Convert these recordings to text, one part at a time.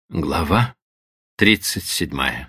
Глава 37.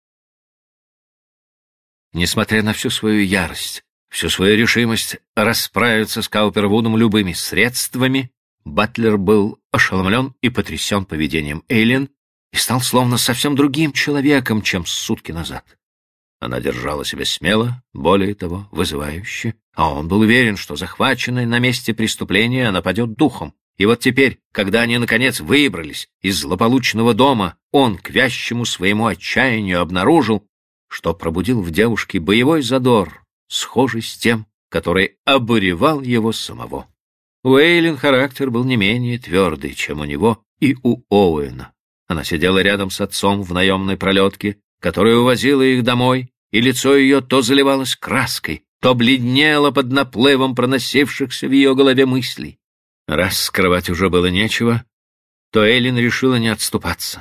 Несмотря на всю свою ярость, всю свою решимость расправиться с Каупервудом любыми средствами, Батлер был ошеломлен и потрясен поведением Эйлин и стал словно совсем другим человеком, чем сутки назад. Она держала себя смело, более того, вызывающе, а он был уверен, что, захваченная на месте преступления, она падет духом. И вот теперь, когда они, наконец, выбрались из злополучного дома, он, к вящему своему отчаянию, обнаружил, что пробудил в девушке боевой задор, схожий с тем, который обуревал его самого. У Эйлин характер был не менее твердый, чем у него и у Оуэна. Она сидела рядом с отцом в наемной пролетке, которая увозила их домой, и лицо ее то заливалось краской, то бледнело под наплывом проносившихся в ее голове мыслей. Раз скрывать уже было нечего, то Эйлин решила не отступаться.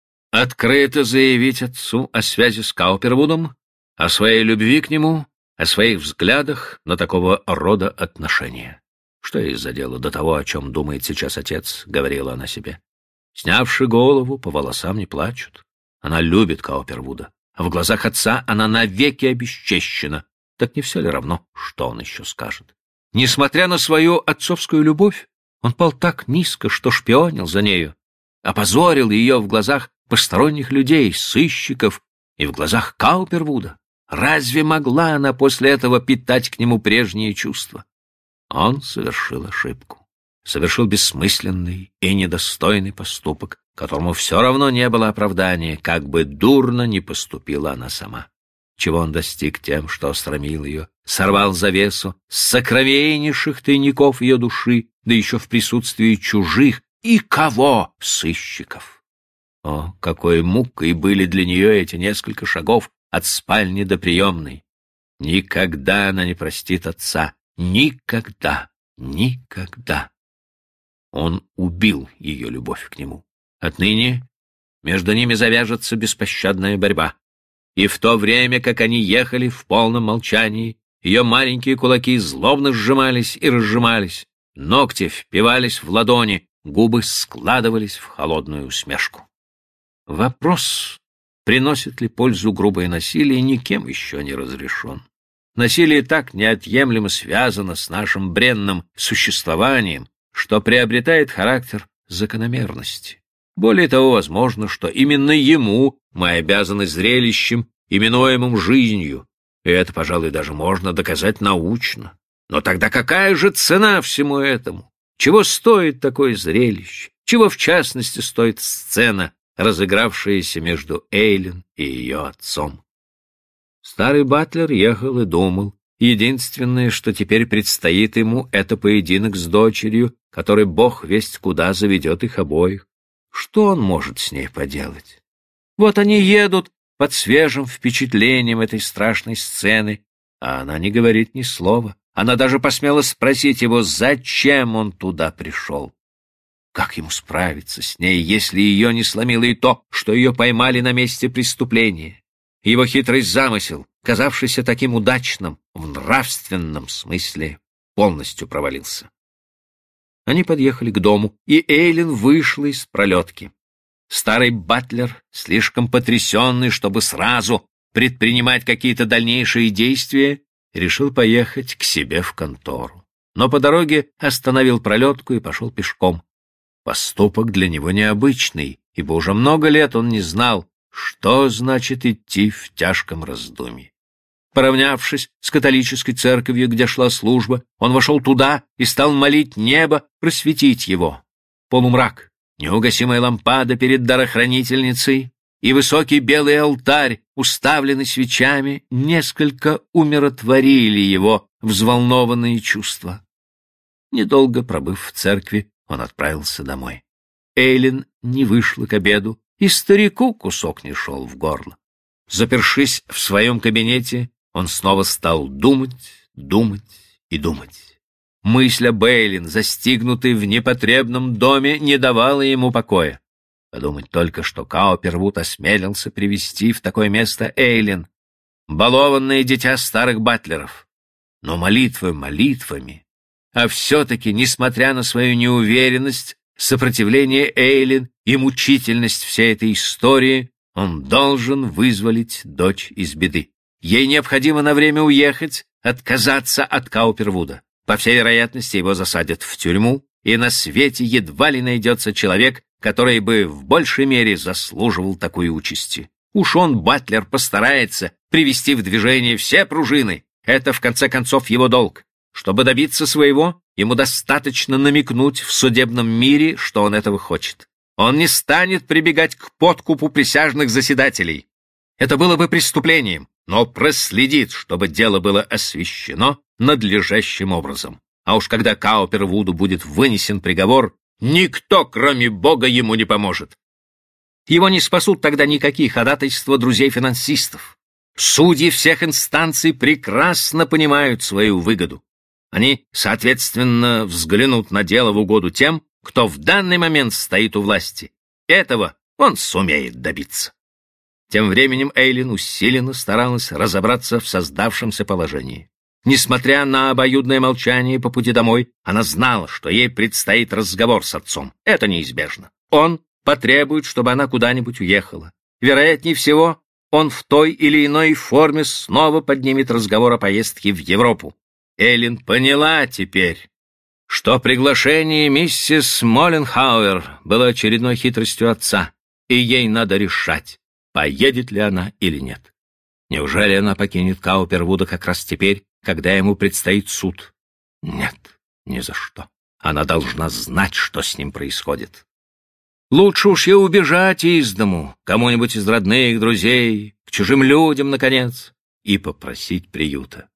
Открыто заявить отцу о связи с Каупервудом, о своей любви к нему, о своих взглядах на такого рода отношения. Что ей за дело до того, о чем думает сейчас отец, — говорила она себе. Снявши голову, по волосам не плачут. Она любит Каупервуда, а в глазах отца она навеки обесчещена. Так не все ли равно, что он еще скажет? Несмотря на свою отцовскую любовь, он пал так низко, что шпионил за нею, опозорил ее в глазах посторонних людей, сыщиков и в глазах Каупервуда. Разве могла она после этого питать к нему прежние чувства? Он совершил ошибку, совершил бессмысленный и недостойный поступок, которому все равно не было оправдания, как бы дурно ни поступила она сама. Чего он достиг тем, что осрамил ее, сорвал завесу с сокровеннейших тайников ее души, да еще в присутствии чужих и кого сыщиков. О, какой мукой были для нее эти несколько шагов от спальни до приемной. Никогда она не простит отца. Никогда, никогда. Он убил ее любовь к нему. Отныне между ними завяжется беспощадная борьба. И в то время, как они ехали в полном молчании, ее маленькие кулаки злобно сжимались и разжимались, ногти впивались в ладони, губы складывались в холодную усмешку. Вопрос, приносит ли пользу грубое насилие, никем еще не разрешен. Насилие так неотъемлемо связано с нашим бренным существованием, что приобретает характер закономерности. Более того, возможно, что именно ему мы обязаны зрелищем, именуемым жизнью, и это, пожалуй, даже можно доказать научно. Но тогда какая же цена всему этому? Чего стоит такое зрелище? Чего, в частности, стоит сцена, разыгравшаяся между Эйлин и ее отцом? Старый Батлер ехал и думал. Единственное, что теперь предстоит ему, это поединок с дочерью, который бог весть куда заведет их обоих. Что он может с ней поделать? Вот они едут под свежим впечатлением этой страшной сцены, а она не говорит ни слова. Она даже посмела спросить его, зачем он туда пришел. Как ему справиться с ней, если ее не сломило и то, что ее поймали на месте преступления? Его хитрый замысел, казавшийся таким удачным, в нравственном смысле полностью провалился. Они подъехали к дому, и Эйлин вышла из пролетки. Старый Батлер, слишком потрясенный, чтобы сразу предпринимать какие-то дальнейшие действия, решил поехать к себе в контору. Но по дороге остановил пролетку и пошел пешком. Поступок для него необычный, ибо уже много лет он не знал, что значит идти в тяжком раздумье. Поравнявшись с католической церковью, где шла служба, он вошел туда и стал молить небо просветить его. Полумрак, неугасимая лампада перед дарохранительницей и высокий белый алтарь, уставленный свечами, несколько умиротворили его взволнованные чувства. Недолго пробыв в церкви, он отправился домой. Эйлин не вышла к обеду, и старику кусок не шел в горло. Запершись в своем кабинете, он снова стал думать, думать и думать. Мысль об Эйлин, застигнутой в непотребном доме, не давала ему покоя. Подумать только, что Каупервуд осмелился привести в такое место Эйлин, балованное дитя старых батлеров. Но молитвы молитвами, а все-таки, несмотря на свою неуверенность, сопротивление Эйлин и мучительность всей этой истории, он должен вызволить дочь из беды. Ей необходимо на время уехать, отказаться от Каупервуда. По всей вероятности, его засадят в тюрьму, и на свете едва ли найдется человек, который бы в большей мере заслуживал такой участи. Уж он, Батлер, постарается привести в движение все пружины. Это, в конце концов, его долг. Чтобы добиться своего, ему достаточно намекнуть в судебном мире, что он этого хочет. Он не станет прибегать к подкупу присяжных заседателей. Это было бы преступлением, но проследит, чтобы дело было освещено надлежащим образом. А уж когда Каупервуду будет вынесен приговор, никто, кроме Бога, ему не поможет. Его не спасут тогда никакие ходатайства друзей-финансистов. Судьи всех инстанций прекрасно понимают свою выгоду. Они, соответственно, взглянут на дело в угоду тем, кто в данный момент стоит у власти. Этого он сумеет добиться. Тем временем Эйлин усиленно старалась разобраться в создавшемся положении. Несмотря на обоюдное молчание по пути домой, она знала, что ей предстоит разговор с отцом. Это неизбежно. Он потребует, чтобы она куда-нибудь уехала. Вероятнее всего, он в той или иной форме снова поднимет разговор о поездке в Европу. Эйлин поняла теперь, что приглашение миссис Молленхауэр было очередной хитростью отца, и ей надо решать, поедет ли она или нет. Неужели она покинет Каупервуда как раз теперь, когда ему предстоит суд? Нет, ни за что. Она должна знать, что с ним происходит. Лучше уж ей убежать из дому, кому-нибудь из родных, друзей, к чужим людям, наконец, и попросить приюта.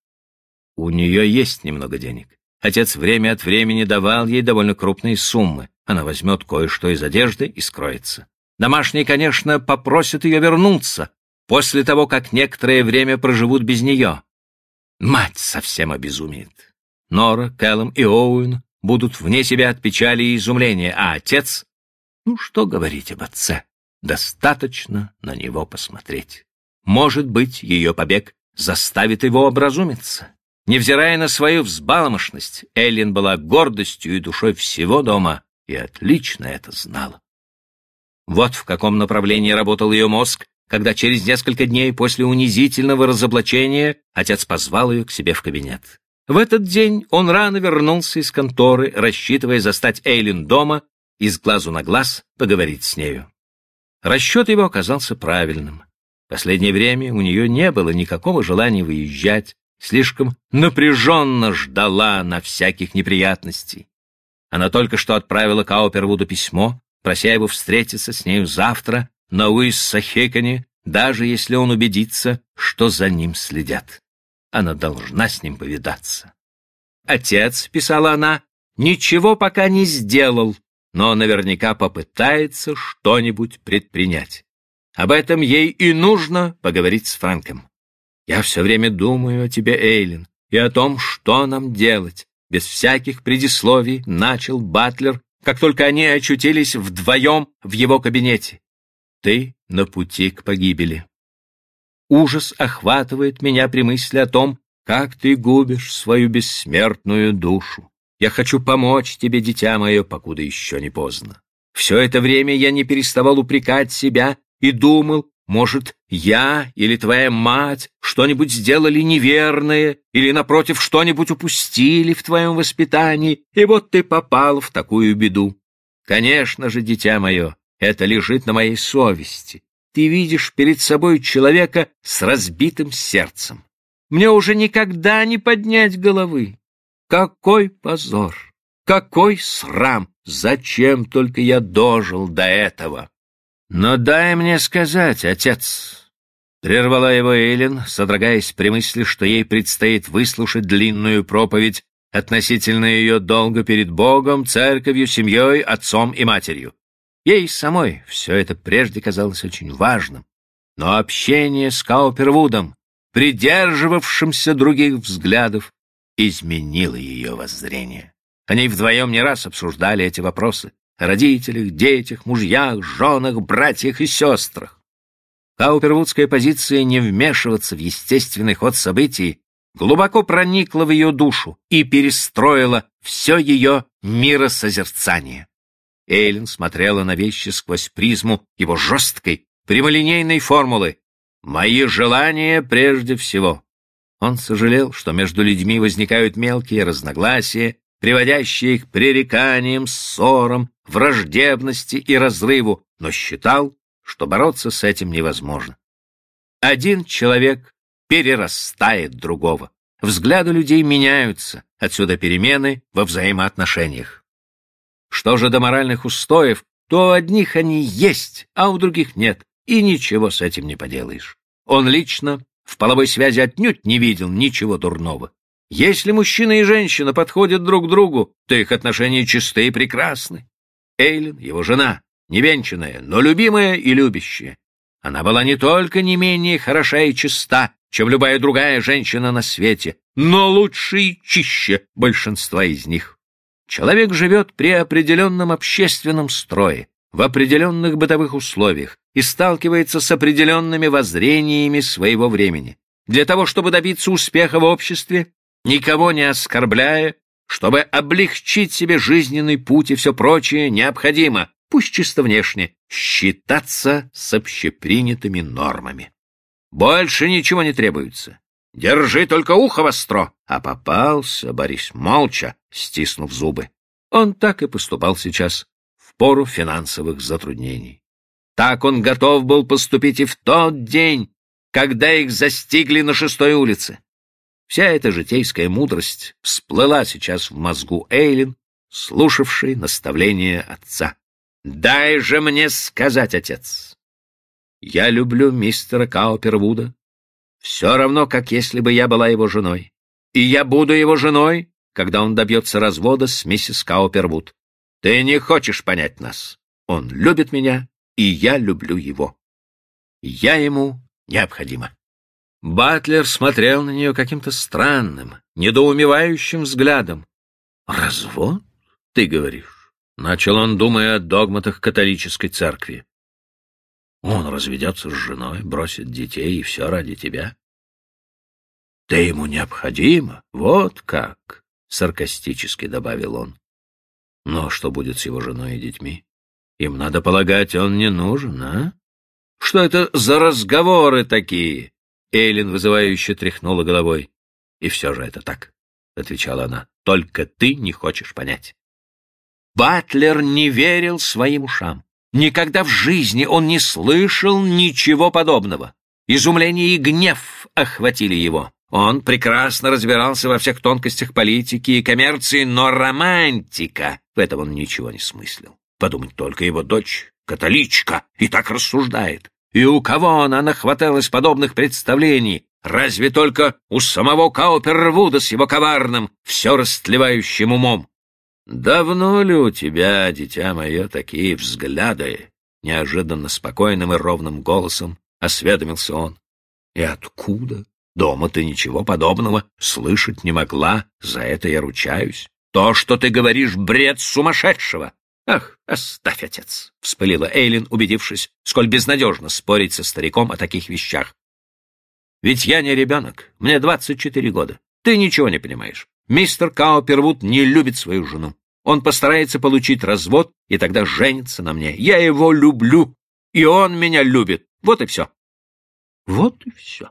У нее есть немного денег. Отец время от времени давал ей довольно крупные суммы. Она возьмет кое-что из одежды и скроется. Домашние, конечно, попросят ее вернуться после того, как некоторое время проживут без нее. Мать совсем обезумеет. Нора, Кэллум и Оуэн будут вне себя от печали и изумления, а отец... Ну, что говорить об отце? Достаточно на него посмотреть. Может быть, ее побег заставит его образумиться. Невзирая на свою взбаломошность, Эйлин была гордостью и душой всего дома и отлично это знала. Вот в каком направлении работал ее мозг, когда через несколько дней после унизительного разоблачения отец позвал ее к себе в кабинет. В этот день он рано вернулся из конторы, рассчитывая застать Эйлин дома и с глазу на глаз поговорить с нею. Расчет его оказался правильным. В последнее время у нее не было никакого желания выезжать, слишком напряженно ждала на всяких неприятностей. Она только что отправила Каупервуду письмо, прося его встретиться с нею завтра на Уиссахеконе, даже если он убедится, что за ним следят. Она должна с ним повидаться. «Отец», — писала она, — «ничего пока не сделал, но наверняка попытается что-нибудь предпринять. Об этом ей и нужно поговорить с Фрэнком. Я все время думаю о тебе, Эйлин, и о том, что нам делать». Без всяких предисловий начал Батлер, как только они очутились вдвоем в его кабинете. «Ты на пути к погибели. Ужас охватывает меня при мысли о том, как ты губишь свою бессмертную душу. Я хочу помочь тебе, дитя мое, покуда еще не поздно. Все это время я не переставал упрекать себя и думал, может, я или твоя мать что-нибудь сделали неверное или, напротив, что-нибудь упустили в твоем воспитании, и вот ты попал в такую беду. Конечно же, дитя мое, это лежит на моей совести. Ты видишь перед собой человека с разбитым сердцем. Мне уже никогда не поднять головы. Какой позор! Какой срам! Зачем только я дожил до этого? Но дай мне сказать, отец, — прервала его Эйлин, содрогаясь при мысли, что ей предстоит выслушать длинную проповедь относительно ее долга перед Богом, церковью, семьей, отцом и матерью. Ей самой все это прежде казалось очень важным, но общение с Каупервудом, придерживавшимся других взглядов, изменило ее воззрение. Они вдвоем не раз обсуждали эти вопросы о родителях, детях, мужьях, женах, братьях и сестрах. Каупервудская позиция не вмешиваться в естественный ход событий глубоко проникла в ее душу и перестроила все ее миросозерцание. Эйлин смотрела на вещи сквозь призму его жесткой, прямолинейной формулы «Мои желания прежде всего». Он сожалел, что между людьми возникают мелкие разногласия, приводящие к пререканиям, ссорам, враждебности и разрыву, но считал, что бороться с этим невозможно. Один человек перерастает другого. Взгляды людей меняются, отсюда перемены во взаимоотношениях. Что же до моральных устоев, то у одних они есть, а у других нет, и ничего с этим не поделаешь. Он лично в половой связи отнюдь не видел ничего дурного. Если мужчина и женщина подходят друг к другу, то их отношения чисты и прекрасны. Эйлин, его жена, невенчанная, но любимая и любящая. Она была не только не менее хороша и чиста, чем любая другая женщина на свете, но лучше и чище большинства из них. Человек живет при определенном общественном строе, в определенных бытовых условиях и сталкивается с определенными воззрениями своего времени. Для того, чтобы добиться успеха в обществе, никого не оскорбляя, чтобы облегчить себе жизненный путь и все прочее, необходимо, пусть чисто внешне, считаться с общепринятыми нормами. Больше ничего не требуется. Держи только ухо востро. А попался Борис молча, стиснув зубы. Он так и поступал сейчас, в пору финансовых затруднений. Так он готов был поступить и в тот день, когда их застигли на 6-й улице. Вся эта житейская мудрость всплыла сейчас в мозгу Эйлин, слушавшей наставления отца. «Дай же мне сказать, отец, я люблю мистера Каупервуда, все равно, как если бы я была его женой, и я буду его женой, когда он добьется развода с миссис Каупервуд. Ты не хочешь понять нас. Он любит меня, и я люблю его. Я ему необходима». Батлер смотрел на нее каким-то странным, недоумевающим взглядом. «Развод, ты говоришь?» — начал он, думая о догматах католической церкви. «Он разведется с женой, бросит детей, и все ради тебя. Ты ему необходима, вот как!» — саркастически добавил он. «Но что будет с его женой и детьми? Им, надо полагать, он не нужен, а? Что это за разговоры такие?» Эйлин вызывающе тряхнула головой. «И все же это так», — отвечала она. «Только ты не хочешь понять». Батлер не верил своим ушам. Никогда в жизни он не слышал ничего подобного. Изумление и гнев охватили его. Он прекрасно разбирался во всех тонкостях политики и коммерции, но романтика — в этом он ничего не смыслил. Подумать только, его дочь — католичка, и так рассуждает. И у кого она нахваталась подобных представлений? Разве только у самого Каупервуда с его коварным, все растлевающим умом. «Давно ли у тебя, дитя мое, такие взгляды?» Неожиданно спокойным и ровным голосом осведомился он. «И откуда? Дома ты ничего подобного слышать не могла, за это я ручаюсь. То, что ты говоришь, бред сумасшедшего!» «Ах, оставь, отец!» — вспылила Эйлин, убедившись, сколь безнадежно спорить со стариком о таких вещах. «Ведь я не ребенок, мне 24 года. Ты ничего не понимаешь. Мистер Каупервуд не любит свою жену. Он постарается получить развод, и тогда женится на мне. Я его люблю, и он меня любит. Вот и все». «Вот и все.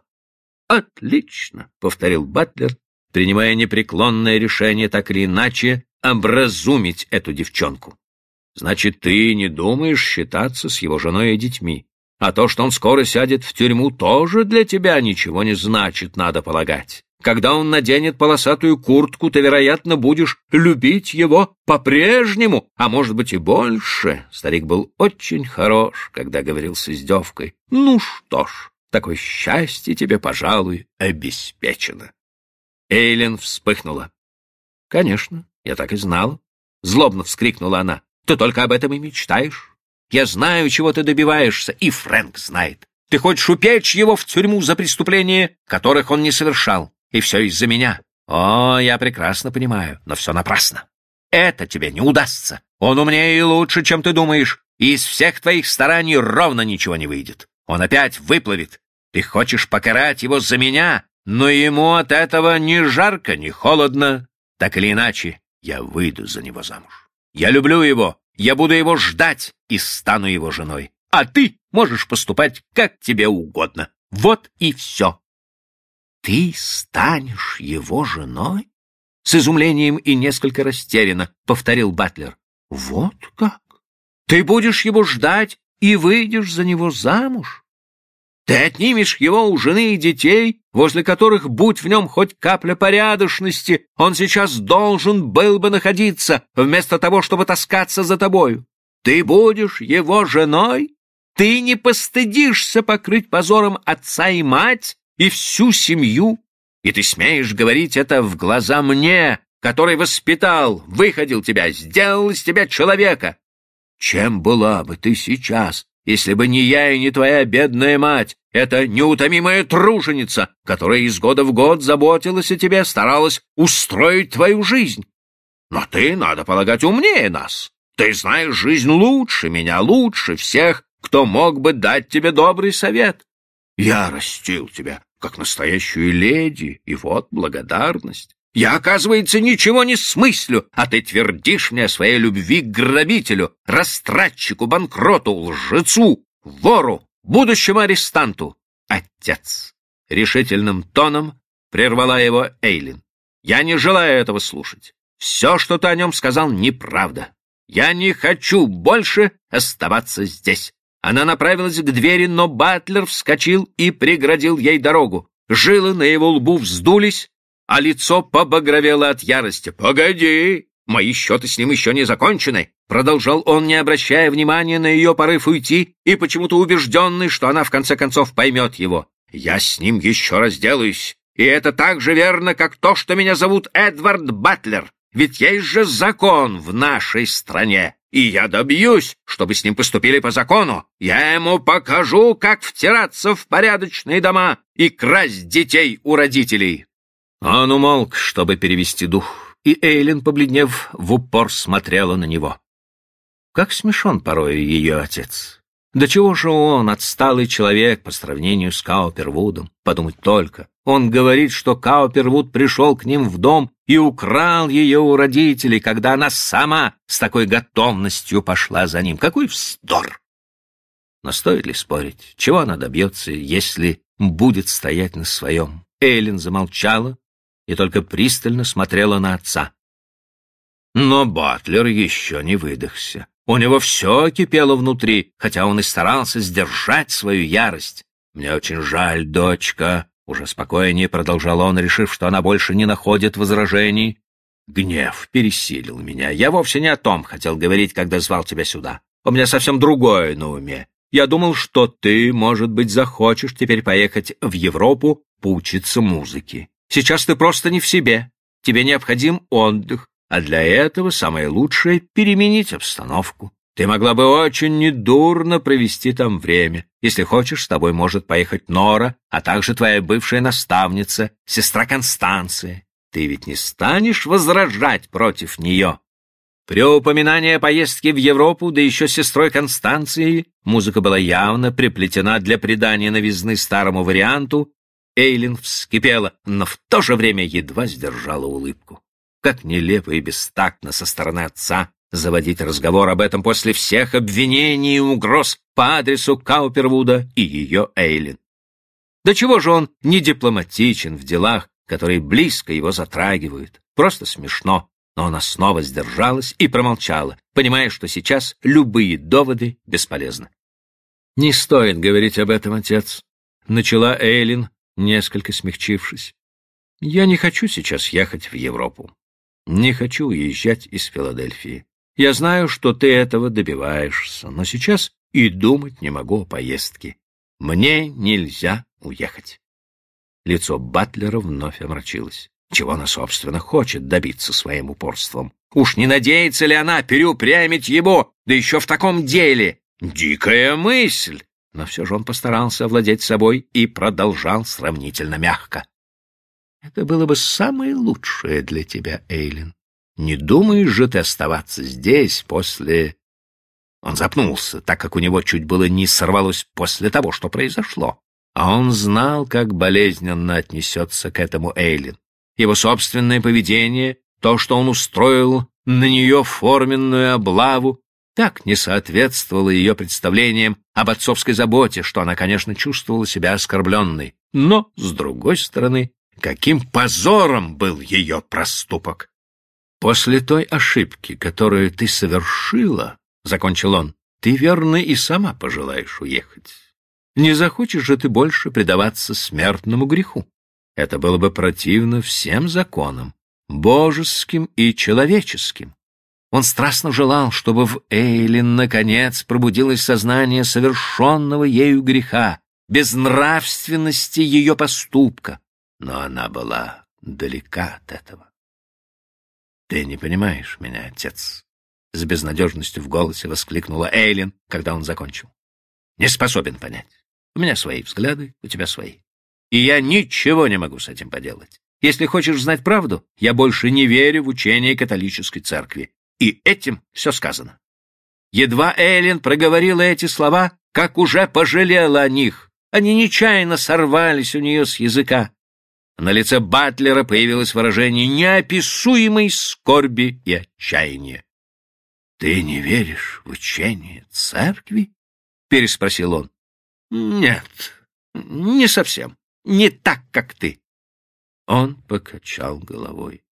Отлично!» — повторил Батлер, принимая непреклонное решение так или иначе образумить эту девчонку. «Значит, ты не думаешь считаться с его женой и детьми. А то, что он скоро сядет в тюрьму, тоже для тебя ничего не значит, надо полагать. Когда он наденет полосатую куртку, ты, вероятно, будешь любить его по-прежнему, а может быть и больше». Старик был очень хорош, когда говорил с издевкой. «Ну что ж, такое счастье тебе, пожалуй, обеспечено». Эйлин вспыхнула. «Конечно, я так и знала», — злобно вскрикнула она. «Ты только об этом и мечтаешь. Я знаю, чего ты добиваешься, и Фрэнк знает. Ты хочешь упечь его в тюрьму за преступления, которых он не совершал. И все из-за меня. О, я прекрасно понимаю, но все напрасно. Это тебе не удастся. Он умнее и лучше, чем ты думаешь, и из всех твоих стараний ровно ничего не выйдет. Он опять выплывет. Ты хочешь покарать его за меня, но ему от этого ни жарко, ни холодно. Так или иначе, я выйду за него замуж. Я люблю его. я буду его ждать и стану его женой. А ты можешь поступать как тебе угодно. Вот и все. Ты станешь его женой? С изумлением и несколько растерянно повторил Батлер. Вот как? Ты будешь его ждать и выйдешь за него замуж? Ты отнимешь его у жены и детей, возле которых, будь в нем хоть капля порядочности, он сейчас должен был бы находиться, вместо того, чтобы таскаться за тобою. Ты будешь его женой? Ты не постыдишься покрыть позором отца и мать и всю семью? И ты смеешь говорить это в глаза мне, который воспитал, выходил тебя, сделал из тебя человека? Чем была бы ты сейчас, если бы не я и не твоя бедная мать, эта неутомимая труженица, которая из года в год заботилась о тебе, старалась устроить твою жизнь? Но ты, надо полагать, умнее нас. Ты знаешь жизнь лучше меня, лучше всех, кто мог бы дать тебе добрый совет. Я растил тебя, как настоящую леди, и вот благодарность. Я, оказывается, ничего не смыслю, а ты твердишь мне о своей любви к грабителю, растратчику, банкроту, лжецу, вору, будущему арестанту. Отец! Решительным тоном прервала его Эйлин. Я не желаю этого слушать. Все, что ты о нем сказал, неправда. Я не хочу больше оставаться здесь. Она направилась к двери, но Батлер вскочил и преградил ей дорогу. Жилы на его лбу вздулись, а лицо побагровело от ярости. «Погоди! Мои счеты с ним еще не закончены!» Продолжал он, не обращая внимания на ее порыв уйти и почему-то убежденный, что она в конце концов поймет его. «Я с ним еще разделаюсь, и это так же верно, как то, что меня зовут Эдвард Батлер. Ведь есть же закон в нашей стране, и я добьюсь, чтобы с ним поступили по закону. Я ему покажу, как втираться в порядочные дома и красть детей у родителей». Он умолк, чтобы перевести дух, и Эйлин, побледнев, в упор смотрела на него. Как смешон порой ее отец. Да чего же он, отсталый человек по сравнению с Каупервудом? Подумать только. Он говорит, что Каупервуд пришел к ним в дом и украл ее у родителей, когда она сама с такой готовностью пошла за ним. Какой вздор! Но стоит ли спорить? Чего она добьется, если будет стоять на своем? Эйлин замолчала и только пристально смотрела на отца. Но Батлер еще не выдохся. У него все кипело внутри, хотя он и старался сдержать свою ярость. «Мне очень жаль, дочка», — уже спокойнее продолжал он, решив, что она больше не находит возражений. «Гнев пересилил меня. Я вовсе не о том хотел говорить, когда звал тебя сюда. У меня совсем другое на уме. Я думал, что ты, может быть, захочешь теперь поехать в Европу поучиться музыке. Сейчас ты просто не в себе. Тебе необходим отдых. А для этого самое лучшее — переменить обстановку. Ты могла бы очень недурно провести там время. Если хочешь, с тобой может поехать Нора, а также твоя бывшая наставница, сестра Констанция. Ты ведь не станешь возражать против нее?» При упоминании о поездке в Европу, да еще с сестрой Констанцией, музыка была явно приплетена для придания новизны старому варианту. Эйлин вскипела, но в то же время едва сдержала улыбку. Как нелепо и бестактно со стороны отца заводить разговор об этом после всех обвинений и угроз по адресу Каупервуда и ее Эйлин. Да чего же он не дипломатичен в делах, которые близко его затрагивают? Просто смешно. Но она снова сдержалась и промолчала, понимая, что сейчас любые доводы бесполезны. «Не стоит говорить об этом, отец», — начала Эйлин, несколько смягчившись. «Я не хочу сейчас ехать в Европу. Не хочу уезжать из Филадельфии. Я знаю, что ты этого добиваешься, но сейчас и думать не могу о поездке. Мне нельзя уехать». Лицо Батлера вновь омрачилось. Чего она, собственно, хочет добиться своим упорством? Уж не надеется ли она переупрямить его, да еще в таком деле? Дикая мысль! Но все же он постарался овладеть собой и продолжал сравнительно мягко. «Это было бы самое лучшее для тебя, Эйлин. Не думаешь же ты оставаться здесь после...» Он запнулся, так как у него чуть было не сорвалось после того, что произошло. А он знал, как болезненно отнесется к этому Эйлин. Его собственное поведение, то, что он устроил на нее форменную облаву, так не соответствовало ее представлениям об отцовской заботе, что она, конечно, чувствовала себя оскорбленной. Но, с другой стороны, каким позором был ее проступок! «После той ошибки, которую ты совершила, — закончил он, — ты, верно, и сама пожелаешь уехать. Не захочешь же ты больше предаваться смертному греху. Это было бы противно всем законам, божеским и человеческим». Он страстно желал, чтобы в Эйлин наконец пробудилось сознание совершенного ею греха, безнравственности ее поступка. Но она была далека от этого. «Ты не понимаешь меня, отец», — с безнадежностью в голосе воскликнула Эйлин, когда он закончил. «Не способен понять. У меня свои взгляды, у тебя свои. И я ничего не могу с этим поделать. Если хочешь знать правду, я больше не верю в учение католической церкви. И этим все сказано». Едва Эйлин проговорила эти слова, как уже пожалела о них. Они нечаянно сорвались у нее с языка. На лице Батлера появилось выражение неописуемой скорби и отчаяния. «Ты не веришь в учение церкви?» — переспросил он. «Нет, не совсем. Не так, как ты». Он покачал головой.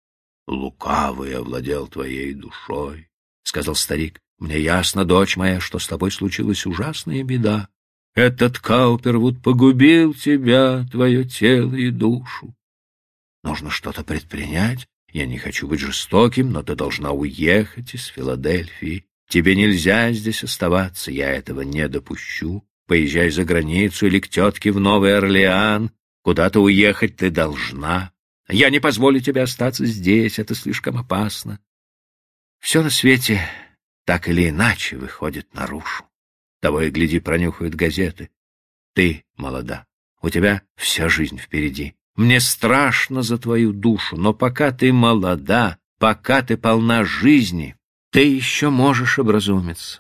«Лукавый овладел твоей душой», — сказал старик. «Мне ясно, дочь моя, что с тобой случилась ужасная беда. Этот Каупервуд погубил тебя, твое тело и душу. Нужно что-то предпринять. Я не хочу быть жестоким, но ты должна уехать из Филадельфии. Тебе нельзя здесь оставаться, я этого не допущу. Поезжай за границу или к тетке в Новый Орлеан. Куда-то уехать ты должна. Я не позволю тебе остаться здесь, это слишком опасно. Все на свете так или иначе выходит наружу. Того и гляди, пронюхают газеты. Ты молода, у тебя вся жизнь впереди. Мне страшно за твою душу, но пока ты молода, пока ты полна жизни, ты еще можешь образумиться.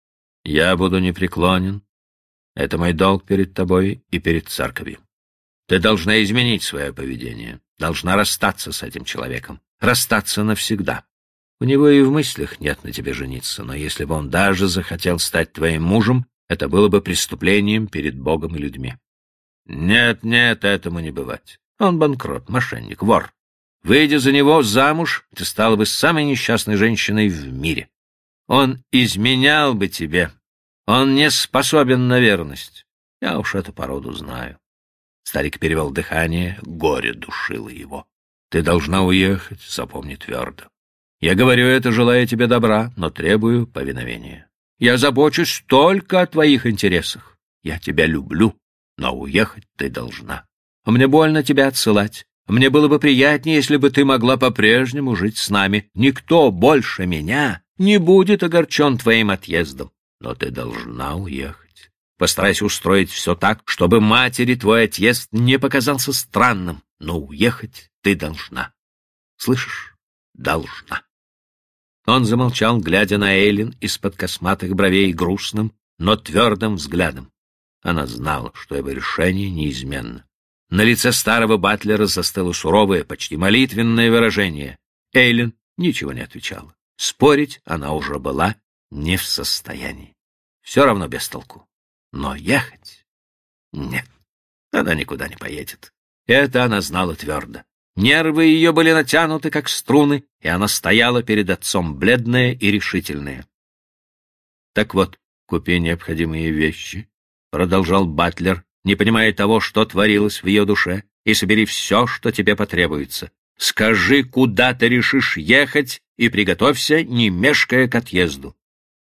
Я буду непреклонен. Это мой долг перед тобой и перед церковью. Ты должна изменить свое поведение, должна расстаться с этим человеком, расстаться навсегда. У него и в мыслях нет на тебе жениться, но если бы он даже захотел стать твоим мужем, это было бы преступлением перед Богом и людьми. Нет, этому не бывать. Он банкрот, мошенник, вор. Выйдя за него замуж, ты стала бы самой несчастной женщиной в мире. Он изменял бы тебе. Он не способен на верность. Я уж эту породу знаю. Старик перевел дыхание, горе душило его. Ты должна уехать, запомни твердо. Я говорю это, желая тебе добра, но требую повиновения. Я забочусь только о твоих интересах. Я тебя люблю, но уехать ты должна. Мне больно тебя отсылать. Мне было бы приятнее, если бы ты могла по-прежнему жить с нами. Никто больше меня не будет огорчен твоим отъездом. Но ты должна уехать. Постарайся устроить все так, чтобы матери твой отъезд не показался странным. Но уехать ты должна. Слышишь? Должна. Он замолчал, глядя на Эйлин из-под косматых бровей грустным, но твердым взглядом. Она знала, что его решение неизменно. На лице старого Батлера застыло суровое, почти молитвенное выражение. Эйлин ничего не отвечала. Спорить она уже была не в состоянии. Все равно без толку. Но ехать? Нет, она никуда не поедет. Это она знала твердо. Нервы ее были натянуты, как струны, и она стояла перед отцом, бледная и решительная. «Так вот, купи необходимые вещи», — продолжал Батлер, не понимая того, что творилось в ее душе, «и собери все, что тебе потребуется. Скажи, куда ты решишь ехать, и приготовься, не мешкая к отъезду».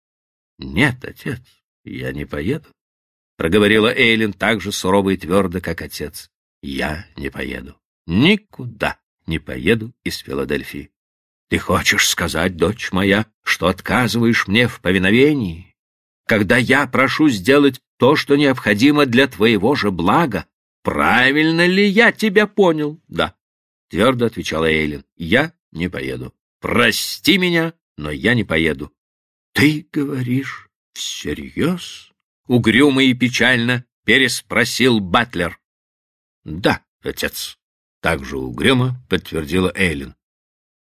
«Нет, отец, я не поеду», — проговорила Эйлин так же сурово и твердо, как отец. «Я не поеду. Никуда не поеду из Филадельфии. Ты хочешь сказать, дочь моя, что отказываешь мне в повиновении, когда я прошу сделать то, что необходимо для твоего же блага? Правильно ли я тебя понял?» «Да», — твердо отвечала Эйлин, — «я не поеду. Прости меня, но я не поеду». «Ты говоришь всерьез?» — угрюмо и печально переспросил Батлер. «Да, отец», — также угрюмо подтвердила Эйлин.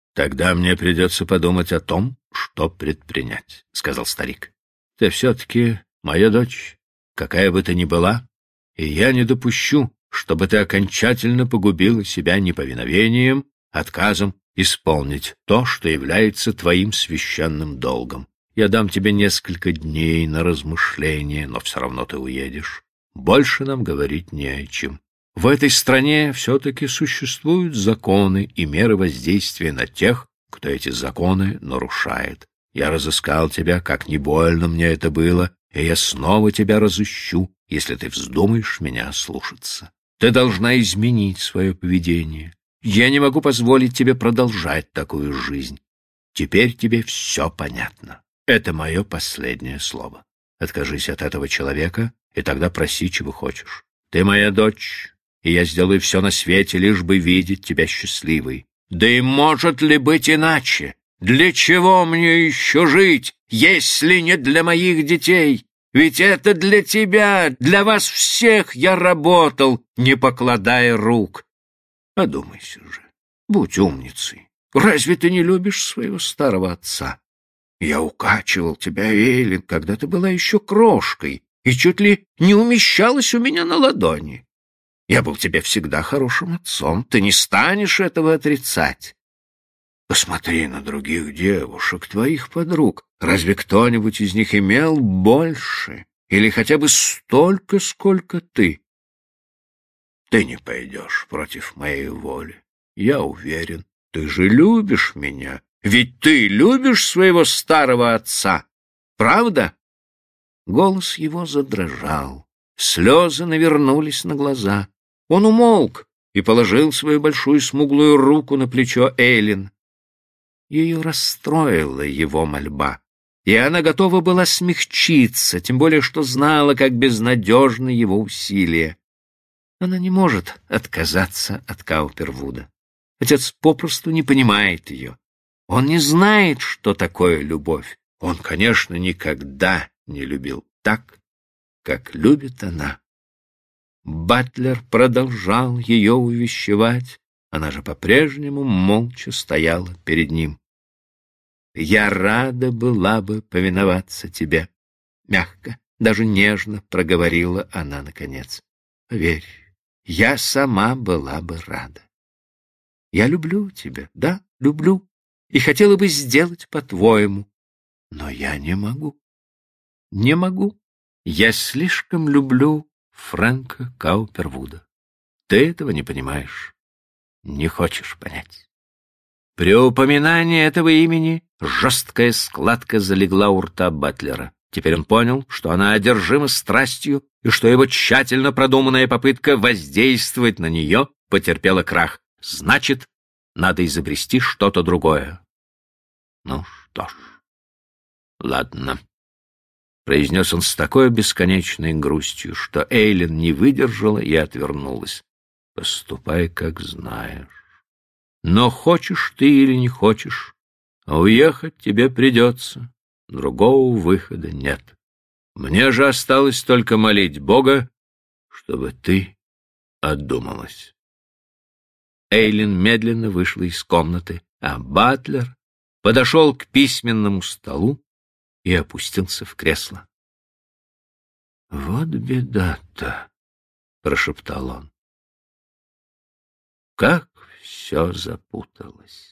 Тогда мне придется подумать о том, что предпринять, — сказал старик. Ты все-таки моя дочь, какая бы ты ни была, и я не допущу, чтобы ты окончательно погубила себя неповиновением, отказом исполнить то, что является твоим священным долгом. Я дам тебе несколько дней на размышление, но все равно ты уедешь. Больше нам говорить не о чем. В этой стране все-таки существуют законы и меры воздействия на тех, кто эти законы нарушает. Я разыскал тебя, как не больно мне это было, и я снова тебя разыщу, если ты вздумаешь меня слушаться. Ты должна изменить свое поведение. Я не могу позволить тебе продолжать такую жизнь. Теперь тебе все понятно. Это мое последнее слово. Откажись от этого человека, и тогда проси, чего хочешь. Ты моя дочь, и я сделаю все на свете, лишь бы видеть тебя счастливой. Да и может ли быть иначе? Для чего мне еще жить, если не для моих детей? Ведь это для тебя, для вас всех я работал, не покладая рук. Одумайся же, будь умницей. Разве ты не любишь своего старого отца? Я укачивал тебя, Эйлин, когда ты была еще крошкой, и чуть ли не умещалась у меня на ладони. Я был тебе всегда хорошим отцом, ты не станешь этого отрицать. Посмотри на других девушек, твоих подруг. Разве кто-нибудь из них имел больше или хотя бы столько, сколько ты? Ты не пойдешь против моей воли. Я уверен, ты же любишь меня. Ведь ты любишь своего старого отца, правда? Голос его задрожал, слезы навернулись на глаза. Он умолк и положил свою большую смуглую руку на плечо Эйлин. Ее расстроила его мольба, и она готова была смягчиться, тем более что знала, как безнадежны его усилия. Она не может отказаться от Каупервуда. Отец попросту не понимает ее. Он не знает, что такое любовь. Он, конечно, никогда не любил так, как любит она. Батлер продолжал ее увещевать. Она же по-прежнему молча стояла перед ним. «Я рада была бы повиноваться тебе», — мягко, даже нежно проговорила она наконец. «Поверь, я сама была бы рада. Я люблю тебя, да, люблю, и хотела бы сделать по-твоему, но я не могу, не могу. Я слишком люблю Фрэнка Каупервуда. Ты этого не понимаешь, не хочешь понять». При упоминании этого имени жесткая складка залегла у рта Батлера. Теперь он понял, что она одержима страстью и что его тщательно продуманная попытка воздействовать на нее потерпела крах. Значит, надо изобрести что-то другое. Ну что ж, ладно, — произнес он с такой бесконечной грустью, что Эйлин не выдержала и отвернулась. Поступай, как знаешь. Но хочешь ты или не хочешь, а уехать тебе придется. Другого выхода нет. Мне же осталось только молить Бога, чтобы ты одумалась. Эйлин медленно вышла из комнаты, а Батлер подошел к письменному столу и опустился в кресло. — Вот беда-то, — прошептал он. — Как все запуталось.